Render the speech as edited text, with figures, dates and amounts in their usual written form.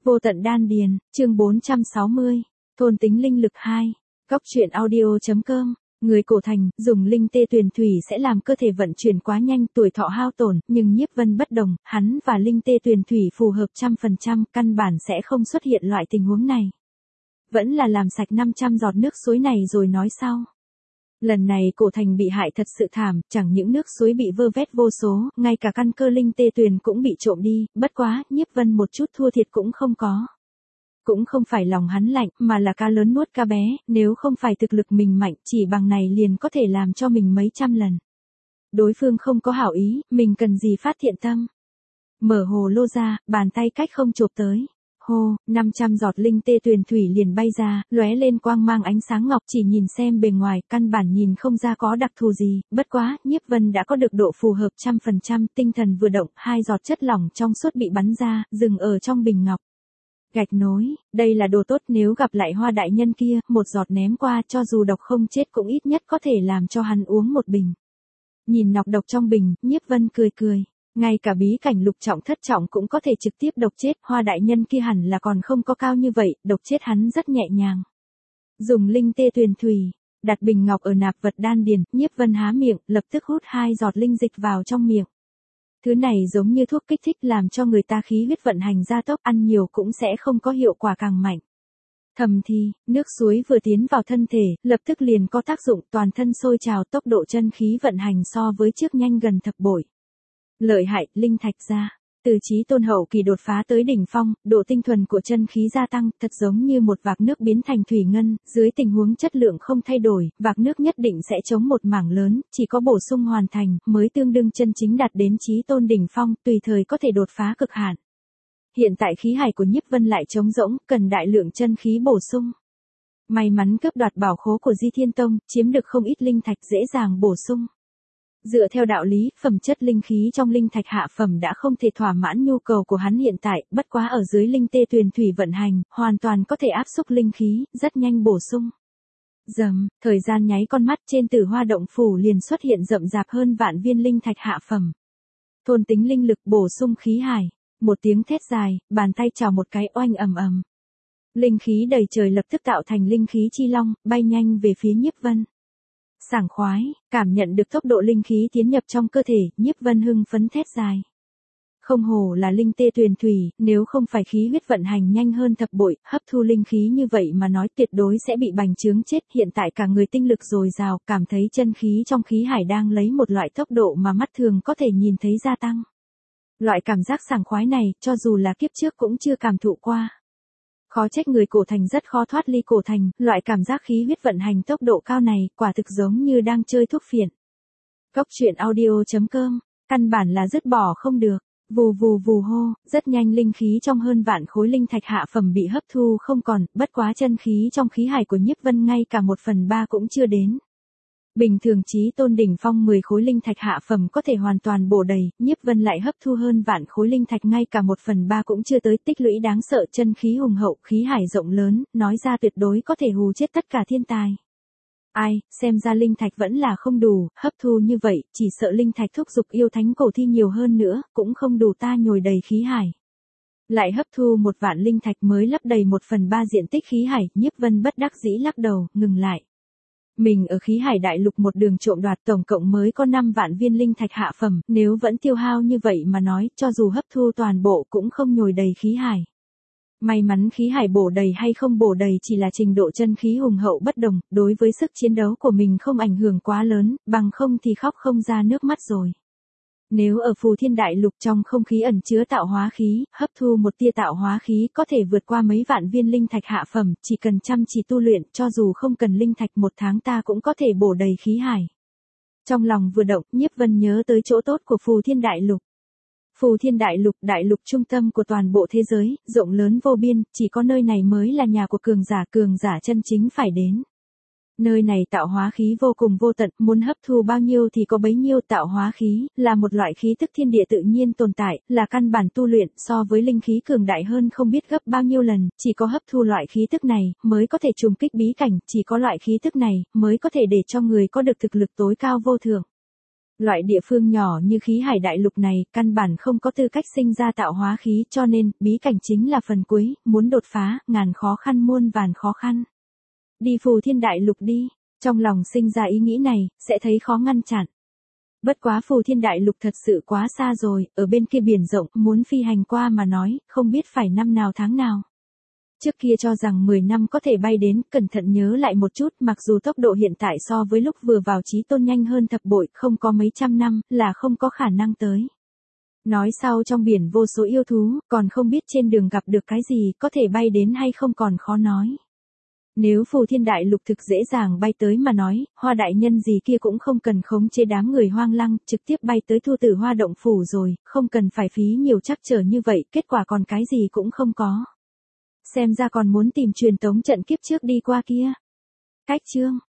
Vô tận đan điền, chương 460, thôn tính linh lực 2, góc truyện audio.com. Người cổ thành, dùng linh tê tuyền thủy sẽ làm cơ thể vận chuyển quá nhanh, tuổi thọ hao tổn, nhưng Nhiếp Vân bất đồng, hắn và linh tê tuyền thủy phù hợp 100%, căn bản sẽ không xuất hiện loại tình huống này. Vẫn là làm sạch 500 giọt nước suối này rồi nói sau. Lần này cổ thành bị hại thật sự thảm, chẳng những nước suối bị vơ vét vô số, ngay cả căn cơ linh tê tuyền cũng bị trộm đi, bất quá, Nhiếp Vân một chút thua thiệt cũng không có. Cũng không phải lòng hắn lạnh, mà là cá lớn nuốt cá bé, nếu không phải thực lực mình mạnh, chỉ bằng này liền có thể làm cho mình mấy trăm lần. Đối phương không có hảo ý, mình cần gì phát thiện tâm. Mở hồ lô ra, bàn tay cách không chộp tới. Hô, 500 giọt linh tê tuyền thủy liền bay ra, lóe lên quang mang ánh sáng ngọc, chỉ nhìn xem bề ngoài, căn bản nhìn không ra có đặc thù gì, bất quá, Nhiếp Vân đã có được độ phù hợp 100%, tinh thần vừa động, 2 giọt chất lỏng trong suốt bị bắn ra, dừng ở trong bình ngọc. Gạch nối, đây là đồ tốt, nếu gặp lại Hoa đại nhân kia, một giọt ném qua, cho dù độc không chết cũng ít nhất có thể làm cho hắn uống một bình. Nhìn nọc độc trong bình, Nhiếp Vân cười cười. Ngay cả bí cảnh lục trọng thất trọng cũng có thể trực tiếp độc chết, Hoa đại nhân kia hẳn là còn không có cao như vậy, độc chết hắn rất nhẹ nhàng. Dùng linh tê tuyền thủy, đặt bình ngọc ở nạp vật đan điền, Nhiếp Vân há miệng, lập tức hút 2 giọt linh dịch vào trong miệng. Thứ này giống như thuốc kích thích làm cho người ta khí huyết vận hành gia tốc, ăn nhiều cũng sẽ không có hiệu quả càng mạnh. Thầm thì, nước suối vừa tiến vào thân thể, lập tức liền có tác dụng, toàn thân sôi trào, tốc độ chân khí vận hành so với trước nhanh gần thập bội. Lợi hại, linh thạch ra. Từ chí tôn hậu kỳ đột phá tới đỉnh phong, độ tinh thuần của chân khí gia tăng, thật giống như một vạc nước biến thành thủy ngân, dưới tình huống chất lượng không thay đổi, vạc nước nhất định sẽ chống một mảng lớn, chỉ có bổ sung hoàn thành, mới tương đương chân chính đạt đến chí tôn đỉnh phong, tùy thời có thể đột phá cực hạn. Hiện tại khí hải của Nhiếp Vân lại trống rỗng, cần đại lượng chân khí bổ sung. May mắn cướp đoạt bảo khố của Di Thiên Tông, chiếm được không ít linh thạch dễ dàng bổ sung. Dựa theo đạo lý, phẩm chất linh khí trong linh thạch hạ phẩm đã không thể thỏa mãn nhu cầu của hắn hiện tại, bất quá ở dưới linh tê tuyền thủy vận hành, hoàn toàn có thể áp xúc linh khí, rất nhanh bổ sung. Dầm, thời gian nháy con mắt, trên Tử Hoa động phủ liền xuất hiện rậm rạp hơn vạn viên linh thạch hạ phẩm. Thôn tính linh lực bổ sung khí hải, một tiếng thét dài, bàn tay chào một cái oanh ầm ầm. Linh khí đầy trời lập tức tạo thành linh khí chi long, bay nhanh về phía Nhiếp Vân. Sảng khoái, cảm nhận được tốc độ linh khí tiến nhập trong cơ thể, Nhiếp Vân hưng phấn thét dài. Không hổ là linh tê tuyền thủy, nếu không phải khí huyết vận hành nhanh hơn thập bội, hấp thu linh khí như vậy mà nói tuyệt đối sẽ bị bành trướng chết. Hiện tại cả người tinh lực dồi dào, cảm thấy chân khí trong khí hải đang lấy một loại tốc độ mà mắt thường có thể nhìn thấy gia tăng. Loại cảm giác sảng khoái này, cho dù là kiếp trước cũng chưa cảm thụ qua. Khó trách người cổ thành rất khó thoát ly cổ thành, loại cảm giác khí huyết vận hành tốc độ cao này, quả thực giống như đang chơi thuốc phiện. Góc truyện audio.com, căn bản là dứt bỏ không được, vù vù vù hô, rất nhanh linh khí trong hơn vạn khối linh thạch hạ phẩm bị hấp thu không còn, bất quá chân khí trong khí hải của Nhiếp Vân ngay cả 1/3 cũng chưa đến. Bình thường chí tôn đỉnh phong 10 khối linh thạch hạ phẩm có thể hoàn toàn bổ đầy, Nhiếp Vân lại hấp thu hơn vạn khối linh thạch ngay cả 1/3 cũng chưa tới, tích lũy đáng sợ, chân khí hùng hậu, khí hải rộng lớn, nói ra tuyệt đối có thể hù chết tất cả thiên tài. Ai, xem ra linh thạch vẫn là không đủ, hấp thu như vậy, chỉ sợ linh thạch thúc giục yêu thánh cổ thi nhiều hơn nữa, cũng không đủ ta nhồi đầy khí hải. Lại hấp thu 1 vạn linh thạch mới lấp đầy 1/3 diện tích khí hải, Nhiếp Vân bất đắc dĩ lắc đầu, ngừng lại. Mình ở khí hải đại lục một đường trộm đoạt tổng cộng mới có 5 vạn viên linh thạch hạ phẩm, nếu vẫn tiêu hao như vậy mà nói, cho dù hấp thu toàn bộ cũng không nhồi đầy khí hải. May mắn khí hải bổ đầy hay không bổ đầy chỉ là trình độ chân khí hùng hậu bất đồng, đối với sức chiến đấu của mình không ảnh hưởng quá lớn, bằng không thì khóc không ra nước mắt rồi. Nếu ở Phù Thiên Đại Lục trong không khí ẩn chứa tạo hóa khí, hấp thu một tia tạo hóa khí có thể vượt qua mấy vạn viên linh thạch hạ phẩm, chỉ cần chăm chỉ tu luyện, cho dù không cần linh thạch 1 tháng ta cũng có thể bổ đầy khí hải. Trong lòng vừa động, Nhiếp Vân nhớ tới chỗ tốt của Phù Thiên Đại Lục. Phù Thiên Đại Lục trung tâm của toàn bộ thế giới, rộng lớn vô biên, chỉ có nơi này mới là nhà của cường giả chân chính phải đến. Nơi này tạo hóa khí vô cùng vô tận, muốn hấp thu bao nhiêu thì có bấy nhiêu. Tạo hóa khí, là một loại khí tức thiên địa tự nhiên tồn tại, là căn bản tu luyện, so với linh khí cường đại hơn không biết gấp bao nhiêu lần, chỉ có hấp thu loại khí tức này, mới có thể trùng kích bí cảnh, chỉ có loại khí tức này, mới có thể để cho người có được thực lực tối cao vô thượng. Loại địa phương nhỏ như khí hải đại lục này, căn bản không có tư cách sinh ra tạo hóa khí, cho nên, bí cảnh chính là phần cuối, muốn đột phá, ngàn khó khăn muôn vàn khó khăn. Đi Phù Thiên đại lục đi, trong lòng sinh ra ý nghĩ này, sẽ thấy khó ngăn chặn. Bất quá Phù Thiên đại lục thật sự quá xa rồi, ở bên kia biển rộng, muốn phi hành qua mà nói, không biết phải năm nào tháng nào. Trước kia cho rằng 10 năm có thể bay đến, cẩn thận nhớ lại một chút, mặc dù tốc độ hiện tại so với lúc vừa vào Chí Tôn nhanh hơn thập bội, không có mấy trăm năm, là không có khả năng tới. Nói sau trong biển vô số yêu thú, còn không biết trên đường gặp được cái gì, có thể bay đến hay không còn khó nói. Nếu Phù Thiên đại lục thực dễ dàng bay tới mà nói, Hoa đại nhân gì kia cũng không cần khống chế đám người hoang lăng, trực tiếp bay tới Thu Tử Hoa động phủ rồi, không cần phải phí nhiều trắc trở như vậy, kết quả còn cái gì cũng không có. Xem ra còn muốn tìm truyền tống trận kiếp trước đi qua kia. Cách chương